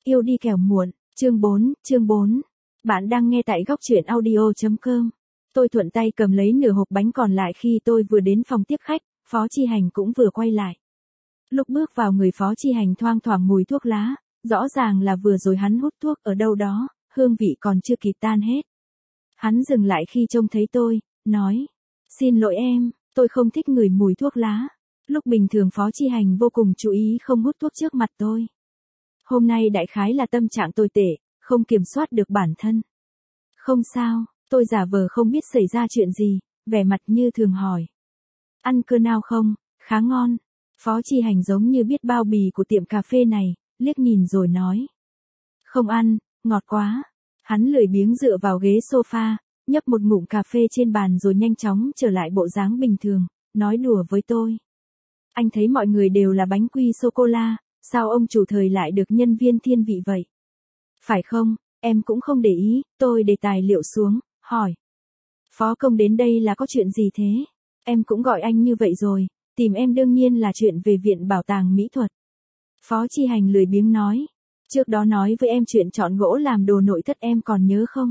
Yêu đi kẻo muộn, chương 4. Bạn đang nghe tại góc truyện audio.com. Tôi thuận tay cầm lấy nửa hộp bánh còn lại khi tôi vừa đến phòng tiếp khách, Phó Chi Hành cũng vừa quay lại. Lúc bước vào người Phó Chi Hành thoang thoảng mùi thuốc lá, rõ ràng là vừa rồi hắn hút thuốc ở đâu đó, hương vị còn chưa kịp tan hết. Hắn dừng lại khi trông thấy tôi, nói, xin lỗi em, tôi không thích ngửi mùi thuốc lá. Lúc bình thường Phó Chi Hành vô cùng chú ý không hút thuốc trước mặt tôi. Hôm nay đại khái là tâm trạng tồi tệ, không kiểm soát được bản thân. Không sao, tôi giả vờ không biết xảy ra chuyện gì, vẻ mặt như thường hỏi. Ăn cơm nào không, khá ngon. Phó Chi Hành giống như biết bao bì của tiệm cà phê này, liếc nhìn rồi nói. Không ăn, ngọt quá. Hắn lười biếng dựa vào ghế sofa, nhấp một ngụm cà phê trên bàn rồi nhanh chóng trở lại bộ dáng bình thường, nói đùa với tôi. Anh thấy mọi người đều là bánh quy sô-cô-la, sao ông chủ thời lại được nhân viên thiên vị vậy? Phải không, em cũng không để ý, tôi để tài liệu xuống, hỏi. Phó công đến đây là có chuyện gì thế? Em cũng gọi anh như vậy rồi, tìm em đương nhiên là chuyện về Viện Bảo tàng Mỹ thuật. Phó Chi Hành lười biếng nói. Trước đó nói với em chuyện chọn gỗ làm đồ nội thất em còn nhớ không?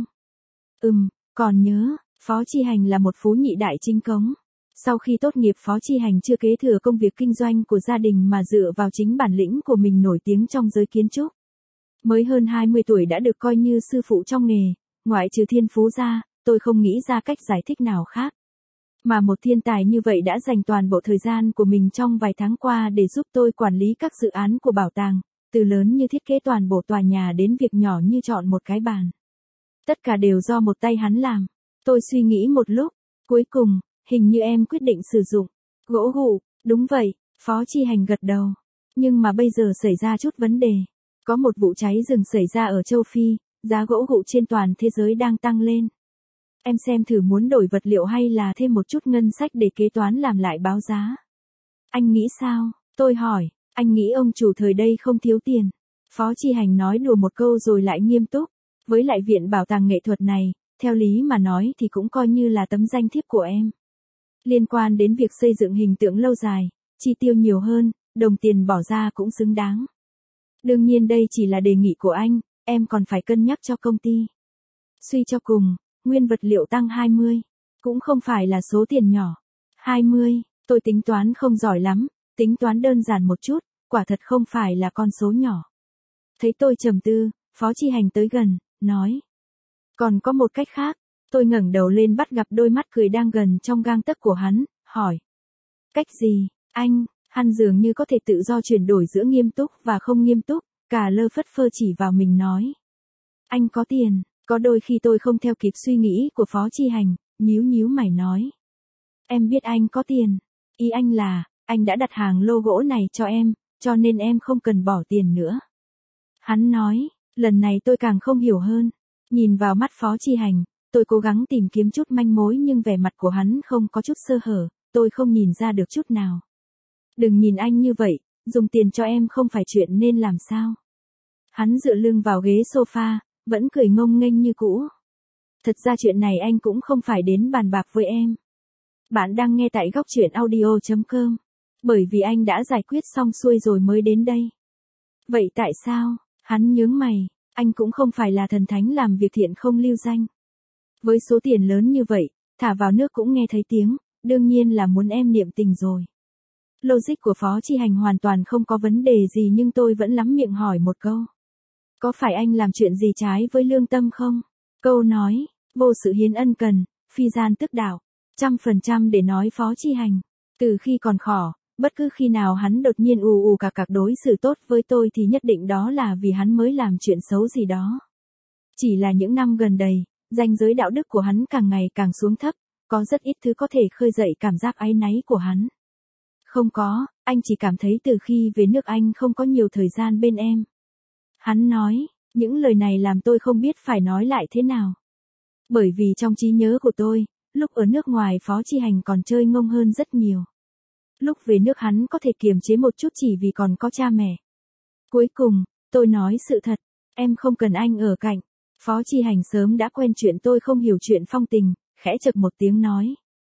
Còn nhớ, Phó Chi Hành là một phú nhị đại chính cống. Sau khi tốt nghiệp Phó Chi Hành chưa kế thừa công việc kinh doanh của gia đình mà dựa vào chính bản lĩnh của mình nổi tiếng trong giới kiến trúc. Mới hơn 20 tuổi đã được coi như sư phụ trong nghề, ngoại trừ thiên phú ra, tôi không nghĩ ra cách giải thích nào khác. Mà một thiên tài như vậy đã dành toàn bộ thời gian của mình trong vài tháng qua để giúp tôi quản lý các dự án của bảo tàng, từ lớn như thiết kế toàn bộ tòa nhà đến việc nhỏ như chọn một cái bàn. Tất cả đều do một tay hắn làm. Tôi suy nghĩ một lúc, cuối cùng, hình như em quyết định sử dụng gỗ gụ, đúng vậy, Phó Chi Hành gật đầu. Nhưng mà bây giờ xảy ra chút vấn đề. Có một vụ cháy rừng xảy ra ở châu Phi, giá gỗ gụ trên toàn thế giới đang tăng lên. Em xem thử muốn đổi vật liệu hay là thêm một chút ngân sách để kế toán làm lại báo giá. Anh nghĩ sao? Tôi hỏi, anh nghĩ ông chủ thời đây không thiếu tiền. Phó Chi Hành nói đùa một câu rồi lại nghiêm túc. Với lại Viện Bảo tàng Nghệ thuật này, theo lý mà nói thì cũng coi như là tấm danh thiếp của em. Liên quan đến việc xây dựng hình tượng lâu dài, chi tiêu nhiều hơn, đồng tiền bỏ ra cũng xứng đáng. Đương nhiên đây chỉ là đề nghị của anh, em còn phải cân nhắc cho công ty. Suy cho cùng, nguyên vật liệu tăng 20, cũng không phải là số tiền nhỏ. 20, tôi tính toán không giỏi lắm, tính toán đơn giản một chút, quả thật không phải là con số nhỏ. Thấy tôi trầm tư, Phó Chi Hành tới gần, nói. Còn có một cách khác, tôi ngẩng đầu lên bắt gặp đôi mắt cười đang gần trong gang tấc của hắn, hỏi. Cách gì, anh? Hắn dường như có thể tự do chuyển đổi giữa nghiêm túc và không nghiêm túc, cả lơ phất phơ chỉ vào mình nói. Anh có tiền, có đôi khi tôi không theo kịp suy nghĩ của Phó Chi Hành, nhíu mày nói. Em biết anh có tiền, ý anh là, anh đã đặt hàng lô gỗ này cho em, cho nên em không cần bỏ tiền nữa. Hắn nói, lần này tôi càng không hiểu hơn, nhìn vào mắt Phó Chi Hành, tôi cố gắng tìm kiếm chút manh mối nhưng vẻ mặt của hắn không có chút sơ hở, tôi không nhìn ra được chút nào. Đừng nhìn anh như vậy, dùng tiền cho em không phải chuyện nên làm sao. Hắn dựa lưng vào ghế sofa, vẫn cười ngông nghênh như cũ. Thật ra chuyện này anh cũng không phải đến bàn bạc với em. Bạn đang nghe tại góc truyện audio.com. Bởi vì anh đã giải quyết xong xuôi rồi mới đến đây. Vậy tại sao? Hắn nhướng mày, anh cũng không phải là thần thánh làm việc thiện không lưu danh. Với số tiền lớn như vậy, thả vào nước cũng nghe thấy tiếng, đương nhiên là muốn em niệm tình rồi. Logic của Phó Chi Hành hoàn toàn không có vấn đề gì nhưng tôi vẫn lắm miệng hỏi một câu. Có phải anh làm chuyện gì trái với lương tâm không? Câu nói, vô sự hiến ân cần, phi gian tức đạo, 100% để nói Phó Chi Hành. Từ khi còn khỏ, bất cứ khi nào hắn đột nhiên cạc đối xử tốt với tôi thì nhất định đó là vì hắn mới làm chuyện xấu gì đó. Chỉ là những năm gần đây, ranh giới đạo đức của hắn càng ngày càng xuống thấp, có rất ít thứ có thể khơi dậy cảm giác áy náy của hắn. Không có, anh chỉ cảm thấy từ khi về nước anh không có nhiều thời gian bên em. Hắn nói, những lời này làm tôi không biết phải nói lại thế nào. Bởi vì trong trí nhớ của tôi, lúc ở nước ngoài Phó Chi Hành còn chơi ngông hơn rất nhiều. Lúc về nước hắn có thể kiềm chế một chút chỉ vì còn có cha mẹ. Cuối cùng, tôi nói sự thật, em không cần anh ở cạnh. Phó Chi Hành sớm đã quen chuyện tôi không hiểu chuyện phong tình, khẽ chậc một tiếng nói.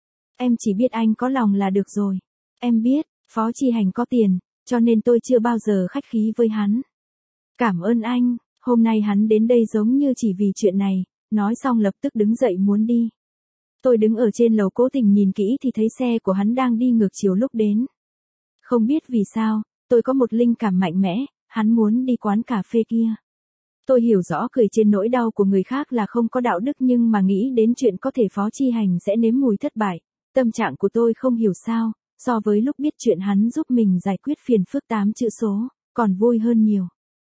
Em chỉ biết anh có lòng là được rồi. Em biết, Phó Chi Hành có tiền, cho nên tôi chưa bao giờ khách khí với hắn. Cảm ơn anh, hôm nay hắn đến đây giống như chỉ vì chuyện này, nói xong lập tức đứng dậy muốn đi. Tôi đứng ở trên lầu cố tình nhìn kỹ thì thấy xe của hắn đang đi ngược chiều lúc đến. Không biết vì sao, tôi có một linh cảm mạnh mẽ, hắn muốn đi quán cà phê kia. Tôi hiểu rõ cười trên nỗi đau của người khác là không có đạo đức, nhưng mà nghĩ đến chuyện có thể Phó Chi Hành sẽ nếm mùi thất bại, tâm trạng của tôi không hiểu sao, so với lúc biết chuyện hắn giúp mình giải quyết phiền phức 8 chữ số, còn vui hơn nhiều.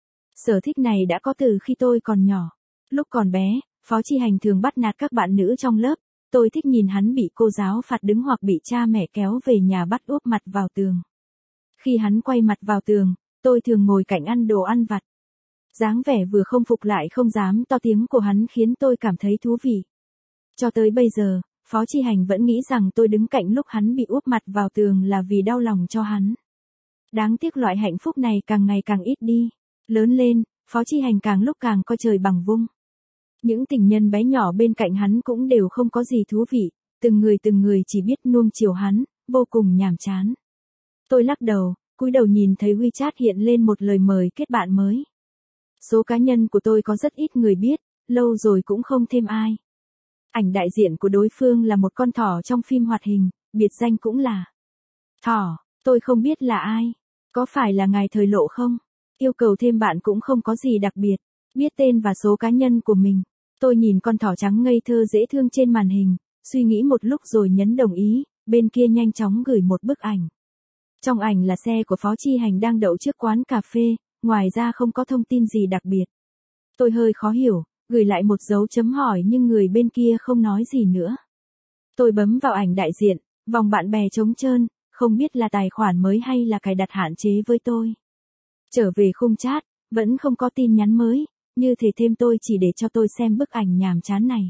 Sở thích này đã có từ khi tôi còn nhỏ. Lúc còn bé, Phó Chi Hành thường bắt nạt các bạn nữ trong lớp, tôi thích nhìn hắn bị cô giáo phạt đứng hoặc bị cha mẹ kéo về nhà bắt úp mặt vào tường. Khi hắn quay mặt vào tường, tôi thường ngồi cạnh ăn đồ ăn vặt. Dáng vẻ vừa không phục lại không dám to tiếng của hắn khiến tôi cảm thấy thú vị. Cho tới bây giờ, Phó Chi Hành vẫn nghĩ rằng tôi đứng cạnh lúc hắn bị úp mặt vào tường là vì đau lòng cho hắn. Đáng tiếc loại hạnh phúc này càng ngày càng ít đi. Lớn lên, Phó Chi Hành càng lúc càng coi trời bằng vung. Những tình nhân bé nhỏ bên cạnh hắn cũng đều không có gì thú vị, từng người chỉ biết nuông chiều hắn, vô cùng nhàm chán. Tôi lắc đầu, cúi đầu nhìn thấy WeChat hiện lên một lời mời kết bạn mới. Số cá nhân của tôi có rất ít người biết, lâu rồi cũng không thêm ai. Ảnh đại diện của đối phương là một con thỏ trong phim hoạt hình, biệt danh cũng là Thỏ. Tôi không biết là ai. Có phải là ngài Thời Lộ không? Yêu cầu thêm bạn cũng không có gì đặc biệt. Biết tên và số cá nhân của mình. Tôi nhìn con thỏ trắng ngây thơ dễ thương trên màn hình, suy nghĩ một lúc rồi nhấn đồng ý, bên kia nhanh chóng gửi một bức ảnh. Trong ảnh là xe của Phó Chi Hành đang đậu trước quán cà phê, ngoài ra không có thông tin gì đặc biệt. Tôi hơi khó hiểu, gửi lại một dấu chấm hỏi nhưng người bên kia không nói gì nữa. Tôi bấm vào ảnh đại diện, vòng bạn bè trống trơn, không biết là tài khoản mới hay là cài đặt hạn chế với tôi. Trở về khung chat, vẫn không có tin nhắn mới, như thể thêm tôi chỉ để cho tôi xem bức ảnh nhàm chán này.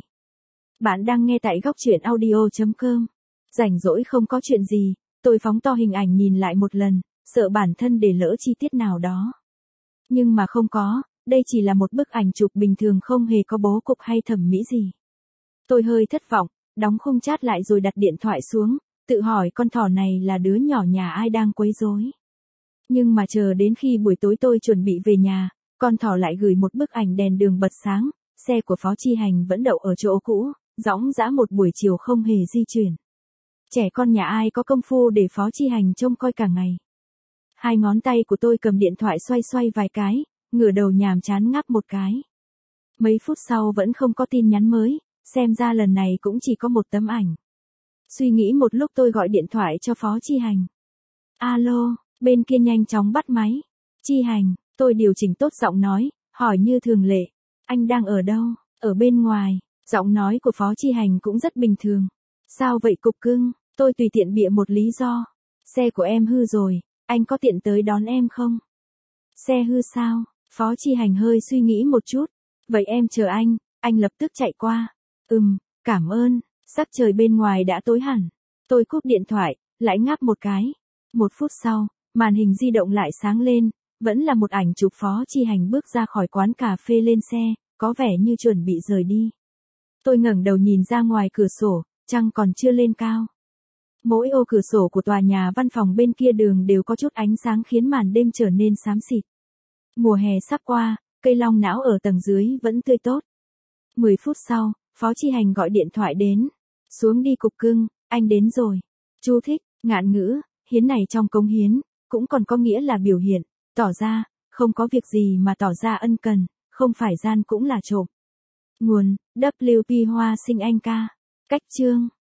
Bạn đang nghe tại góc truyện audio.com. Rảnh rỗi không có chuyện gì, tôi phóng to hình ảnh nhìn lại một lần, sợ bản thân để lỡ chi tiết nào đó. Nhưng mà không có, đây chỉ là một bức ảnh chụp bình thường không hề có bố cục hay thẩm mỹ gì. Tôi hơi thất vọng, đóng khung chat lại rồi đặt điện thoại xuống, tự hỏi con thỏ này là đứa nhỏ nhà ai đang quấy rối. Nhưng mà chờ đến khi buổi tối tôi chuẩn bị về nhà, con thỏ lại gửi một bức ảnh đèn đường bật sáng, xe của Phó Chi Hành vẫn đậu ở chỗ cũ, dõng dã một buổi chiều không hề di chuyển. Trẻ con nhà ai có công phu để Phó Chi Hành trông coi cả ngày. Hai ngón tay của tôi cầm điện thoại xoay xoay vài cái, ngửa đầu nhàm chán ngáp một cái. Mấy phút sau vẫn không có tin nhắn mới, xem ra lần này cũng chỉ có một tấm ảnh. Suy nghĩ một lúc tôi gọi điện thoại cho Phó Chi Hành. Alo, bên kia nhanh chóng bắt máy. Chi Hành, tôi điều chỉnh tốt giọng nói, hỏi như thường lệ. Anh đang ở đâu? Ở bên ngoài. Giọng nói của Phó Chi Hành cũng rất bình thường. Sao vậy cục cưng? Tôi tùy tiện bịa một lý do. Xe của em hư rồi, anh có tiện tới đón em không? Xe hư sao? Phó Chi Hành hơi suy nghĩ một chút. Vậy em chờ anh lập tức chạy qua. Cảm ơn. Sắc trời bên ngoài đã tối hẳn. Tôi cúp điện thoại, lại ngáp một cái. Một phút sau, màn hình di động lại sáng lên, vẫn là một ảnh chụp Phó Chi Hành bước ra khỏi quán cà phê lên xe, có vẻ như chuẩn bị rời đi. Tôi ngẩng đầu nhìn ra ngoài cửa sổ, trăng còn chưa lên cao. Mỗi ô cửa sổ của tòa nhà văn phòng bên kia đường đều có chút ánh sáng khiến màn đêm trở nên xám xịt. Mùa hè sắp qua, cây long não ở tầng dưới vẫn tươi tốt. 10 phút sau, Phó Chi Hành gọi điện thoại đến. Xuống đi cục cưng, anh đến rồi. Chú thích, ngạn ngữ, hiến này trong cống hiến, cũng còn có nghĩa là biểu hiện, tỏ ra, không có việc gì mà tỏ ra ân cần, không phải gian cũng là trộm. Nguồn, WP Hoa Sinh Anh Ca. Cách chương.